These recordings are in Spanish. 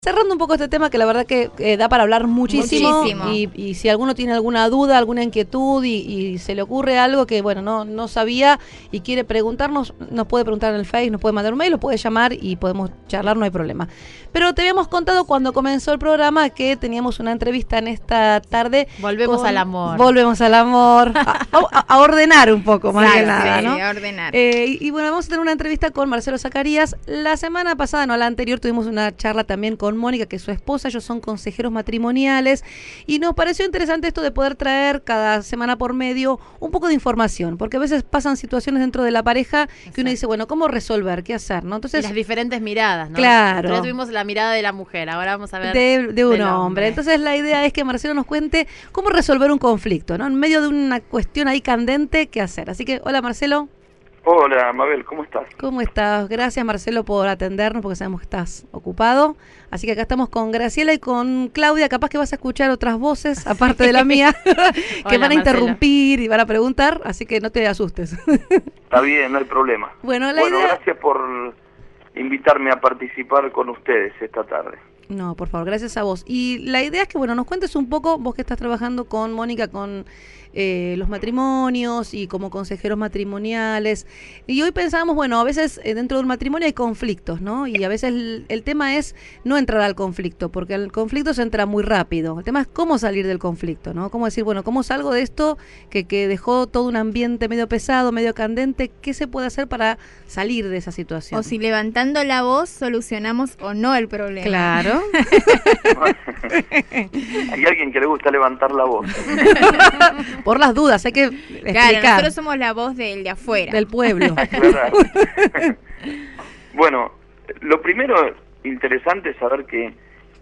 Cerrando un poco este tema que la verdad que da para hablar muchísimo. Y si alguno tiene alguna duda, alguna inquietud y se le ocurre algo que bueno no sabía y quiere preguntarnos, nos puede preguntar en el Face, nos puede mandar un mail, lo puede llamar y podemos charlar, no hay problema. Pero te habíamos contado cuando comenzó el programa que teníamos una entrevista en esta tarde. Volvemos al amor. Volvemos al amor. A ordenar un poco, más que nada, ¿no? A ordenar. Y bueno, vamos a tener una entrevista con Marcelo Zacarías. La semana pasada, no, la anterior, tuvimos una charla también con Mónica, que es su esposa. Ellos son consejeros matrimoniales y nos pareció interesante esto de poder traer cada semana por medio un poco de información, porque a veces pasan situaciones dentro de la pareja que uno dice, bueno, ¿cómo resolver? ¿Qué hacer? ¿No? Entonces, y las diferentes miradas, ¿no? Claro. Nosotros tuvimos la mirada de la mujer, ahora vamos a ver de un hombre. Entonces la idea es que Marcelo nos cuente cómo resolver un conflicto, ¿no? En medio de una cuestión ahí candente, ¿qué hacer? Así que, hola Marcelo. Hola, Mabel, ¿cómo estás? ¿Cómo estás? Gracias, Marcelo, por atendernos, porque sabemos que estás ocupado. Así que acá estamos con Graciela y con Claudia. Capaz que vas a escuchar otras voces, aparte de la mía, que van a interrumpir y van a preguntar, así que no te asustes. Está bien, no hay problema. Bueno, idea... gracias por invitarme a participar con ustedes esta tarde. No, por favor, gracias a vos. Y la idea es que, bueno, nos cuentes un poco, vos que estás trabajando con Mónica, con los matrimonios y como consejeros matrimoniales. Y hoy pensábamos, bueno, a veces dentro de un matrimonio hay conflictos, ¿no? Y a veces el tema es no entrar al conflicto, porque el conflicto se entra muy rápido. El tema es cómo salir del conflicto, ¿no? Cómo decir, bueno, ¿cómo salgo de esto que dejó todo un ambiente medio pesado, medio candente? ¿Qué se puede hacer para salir de esa situación? O si levantando la voz solucionamos o no el problema. Claro. Hay alguien que le gusta levantar la voz. Por las dudas, hay que explicar. Claro, nosotros somos la voz del de afuera. Del pueblo. Bueno, lo primero interesante es saber que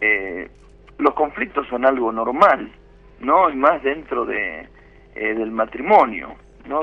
los conflictos son algo normal, ¿no? Y más dentro del matrimonio, ¿no?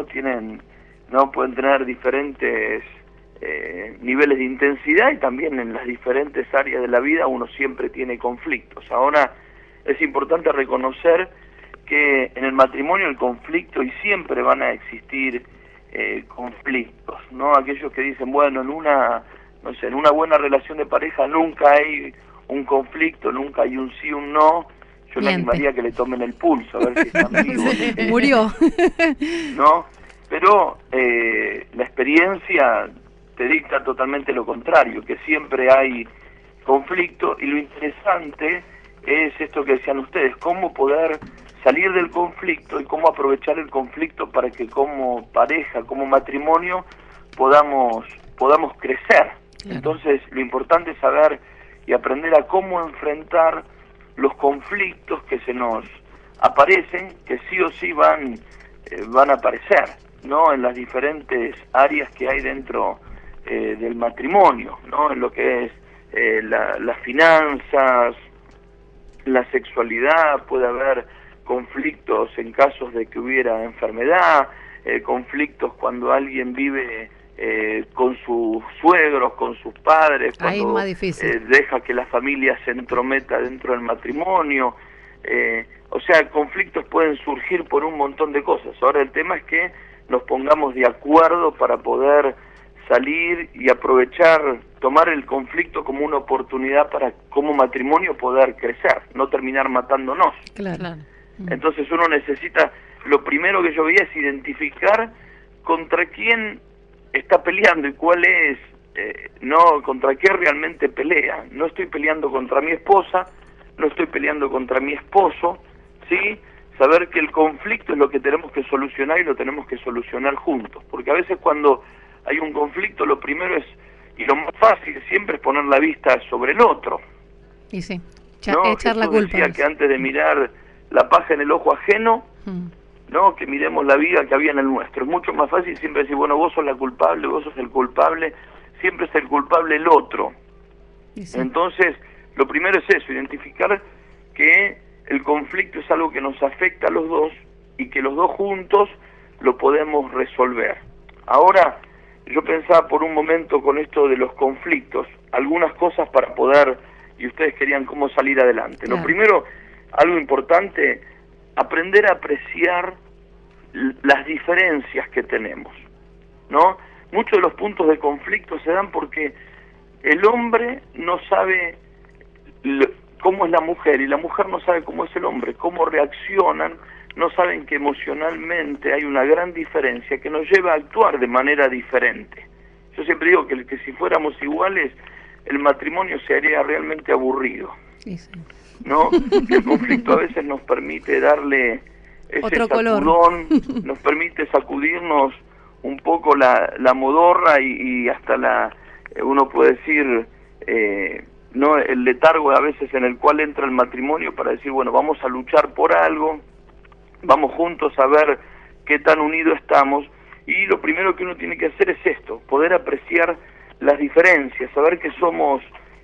Pueden tener diferentes niveles de intensidad y también en las diferentes áreas de la vida uno siempre tiene conflictos. Ahora es importante reconocer que en el matrimonio el conflicto y siempre van a existir conflictos, ¿no? Aquellos que dicen, bueno, en una buena relación de pareja nunca hay un conflicto, nunca hay un sí, un no. Yo le animaría que le tomen el pulso, a ver si están vivos. Murió. ¿No? Pero la experiencia te dicta totalmente lo contrario, que siempre hay conflicto, y lo interesante es esto que decían ustedes, cómo poder salir del conflicto y cómo aprovechar el conflicto para que como pareja, como matrimonio, podamos crecer. Claro. Entonces, lo importante es saber y aprender a cómo enfrentar los conflictos que se nos aparecen, que sí o sí van a aparecer, ¿no? En las diferentes áreas que hay dentro del matrimonio, ¿no? En lo que es las finanzas, la sexualidad, puede haber conflictos en casos de que hubiera enfermedad, conflictos cuando alguien vive con sus suegros, con sus padres, ahí cuando es más difícil. Deja que la familia se entrometa dentro del matrimonio. O sea, conflictos pueden surgir por un montón de cosas. Ahora el tema es que nos pongamos de acuerdo para poder salir y aprovechar, tomar el conflicto como una oportunidad para como matrimonio poder crecer, no terminar matándonos. Claro. Entonces uno necesita, lo primero que yo veía es identificar contra quién está peleando y cuál es, no contra qué realmente pelea. No estoy peleando contra mi esposa, no estoy peleando contra mi esposo, ¿sí? Saber que el conflicto es lo que tenemos que solucionar y lo tenemos que solucionar juntos, porque a veces cuando hay un conflicto lo primero es, y lo más fácil siempre es poner la vista sobre el otro. Y sí, ¿no? echar la culpa. Decía que antes de mirar la paja en el ojo ajeno, ¿no? Que miremos la vida que había en el nuestro. Es mucho más fácil siempre decir, bueno, vos sos la culpable, vos sos el culpable, siempre es el culpable el otro. Sí. Entonces, lo primero es eso, identificar que el conflicto es algo que nos afecta a los dos y que los dos juntos lo podemos resolver. Ahora, yo pensaba por un momento con esto de los conflictos, algunas cosas para poder, y ustedes querían cómo salir adelante. Claro. Lo primero, algo importante, aprender a apreciar las diferencias que tenemos, ¿no? Muchos de los puntos de conflicto se dan porque el hombre no sabe cómo es la mujer, y la mujer no sabe cómo es el hombre, cómo reaccionan, no saben que emocionalmente hay una gran diferencia que nos lleva a actuar de manera diferente. Yo siempre digo que si fuéramos iguales, el matrimonio se haría realmente aburrido, Sí, sí. ¿no? El conflicto a veces nos permite darle ese Otro color. sacudón, nos permite sacudirnos un poco la modorra y hasta uno puede decir, no, el letargo a veces en el cual entra el matrimonio para decir, bueno, vamos a luchar por algo, vamos juntos a ver qué tan unidos estamos, y lo primero que uno tiene que hacer es esto, poder apreciar las diferencias, saber que somos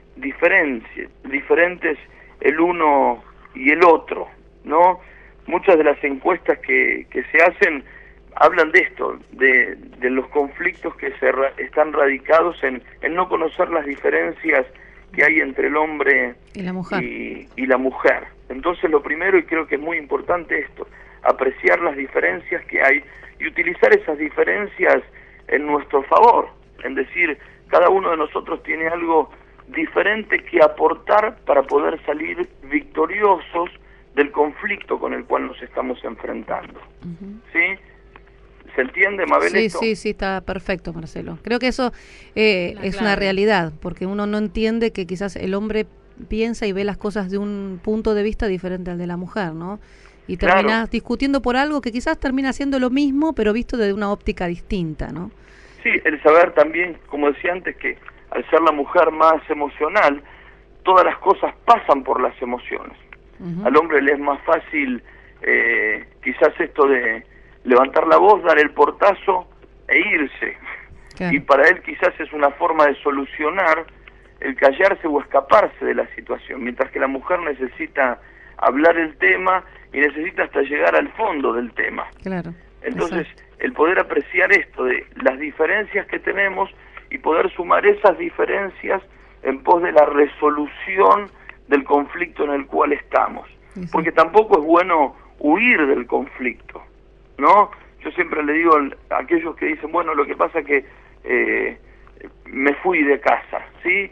diferentes el uno y el otro, ¿no? Muchas de las encuestas que se hacen hablan de esto, de los conflictos que están radicados en no conocer las diferencias que hay entre el hombre Y la mujer. y la mujer. Entonces lo primero, y creo que es muy importante esto, apreciar las diferencias que hay y utilizar esas diferencias en nuestro favor, en decir, cada uno de nosotros tiene algo diferente que aportar para poder salir victoriosos del conflicto con el cual nos estamos enfrentando. ¿Sí? ¿Se entiende, Mabel, Sí, esto? sí, está perfecto, Marcelo. Creo que eso es una realidad, porque uno no entiende que quizás el hombre piensa y ve las cosas de un punto de vista diferente al de la mujer, ¿no? Y terminas Claro. discutiendo por algo que quizás termina siendo lo mismo, pero visto desde una óptica distinta, ¿no? Sí, el saber también, como decía antes, que al ser la mujer más emocional, todas las cosas pasan por las emociones. Al hombre le es más fácil quizás esto de levantar la voz, dar el portazo e irse. Claro. Y para él quizás es una forma de solucionar el callarse o escaparse de la situación, mientras que la mujer necesita hablar el tema y necesita hasta llegar al fondo del tema. Claro. Entonces, Exacto. el poder apreciar esto de las diferencias que tenemos y poder sumar esas diferencias en pos de la resolución del conflicto en el cual estamos. Sí, sí. Porque tampoco es bueno huir del conflicto, ¿no? Yo siempre le digo a aquellos que dicen, bueno, lo que pasa es que me fui de casa, ¿sí?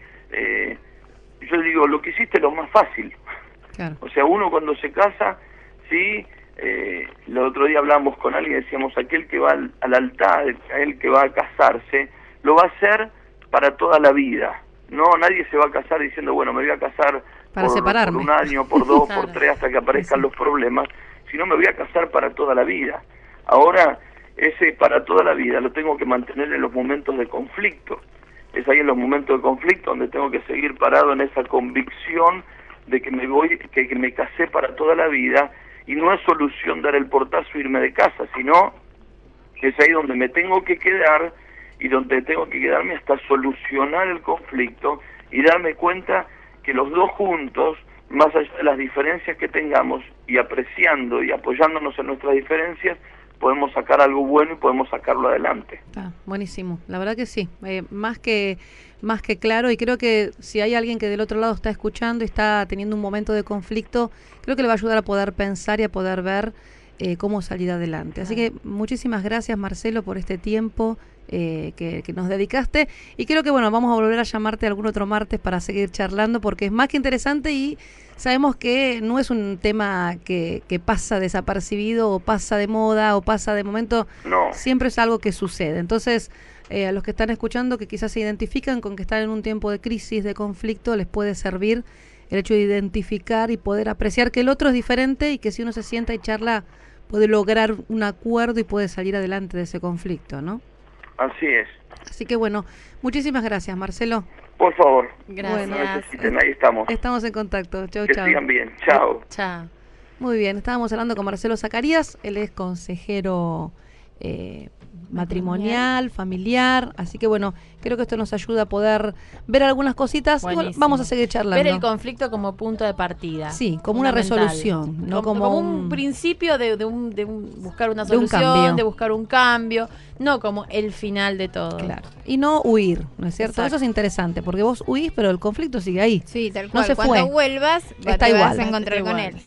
Yo digo, lo que hiciste es lo más fácil. Claro. O sea, uno cuando se casa, ¿sí? El otro día hablamos con alguien y decíamos, aquel que va al altar, aquel que va a casarse, lo va a hacer para toda la vida. No, nadie se va a casar diciendo, bueno, me voy a casar Para separarme. por un año, por dos, Claro. por tres, hasta que aparezcan Sí. los problemas, sino me voy a casar para toda la vida. Ahora, ese para toda la vida lo tengo que mantener en los momentos de conflicto. Es ahí en los momentos de conflicto donde tengo que seguir parado en esa convicción de que que me casé para toda la vida, y no es solución dar el portazo e irme de casa, sino es ahí donde me tengo que quedar y donde tengo que quedarme hasta solucionar el conflicto y darme cuenta que los dos juntos, más allá de las diferencias que tengamos y apreciando y apoyándonos en nuestras diferencias, podemos sacar algo bueno y podemos sacarlo adelante. Ah, buenísimo, la verdad que sí, más que claro, y creo que si hay alguien que del otro lado está escuchando y está teniendo un momento de conflicto, creo que le va a ayudar a poder pensar y a poder ver cómo salir adelante. Así que muchísimas gracias, Marcelo, por este tiempo que nos dedicaste, y creo que bueno, vamos a volver a llamarte algún otro martes para seguir charlando, porque es más que interesante y sabemos que no es un tema que pasa desapercibido o pasa de moda o pasa de momento, No. siempre es algo que sucede. Entonces, a los que están escuchando, que quizás se identifican con que están en un tiempo de crisis, de conflicto, les puede servir el hecho de identificar y poder apreciar que el otro es diferente y que si uno se sienta y charla puede lograr un acuerdo y puede salir adelante de ese conflicto, ¿no? Así es. Así que bueno, muchísimas gracias, Marcelo. Por favor, Gracias. no necesiten, ahí estamos. Estamos en contacto. Chau, Que chau. sigan bien. Chao. Chao. Muy bien, estábamos hablando con Marcelo Zacarías, él es consejero matrimonial, familiar, así que bueno, creo que esto nos ayuda a poder ver algunas cositas. Igual Buenísimo. vamos a seguir charlando. Ver el conflicto como punto de partida. Sí, como una Fundamental. resolución, no como un principio de buscar una de un solución, cambio. de buscar un cambio, no como el final de todo. Claro. Y no huir, ¿no es cierto? Exacto. Eso es interesante, porque vos huís, pero el conflicto sigue ahí. Sí, tal No cual. se Cuando fue. vuelvas, Está te vas igual. a encontrar Está con igual. él.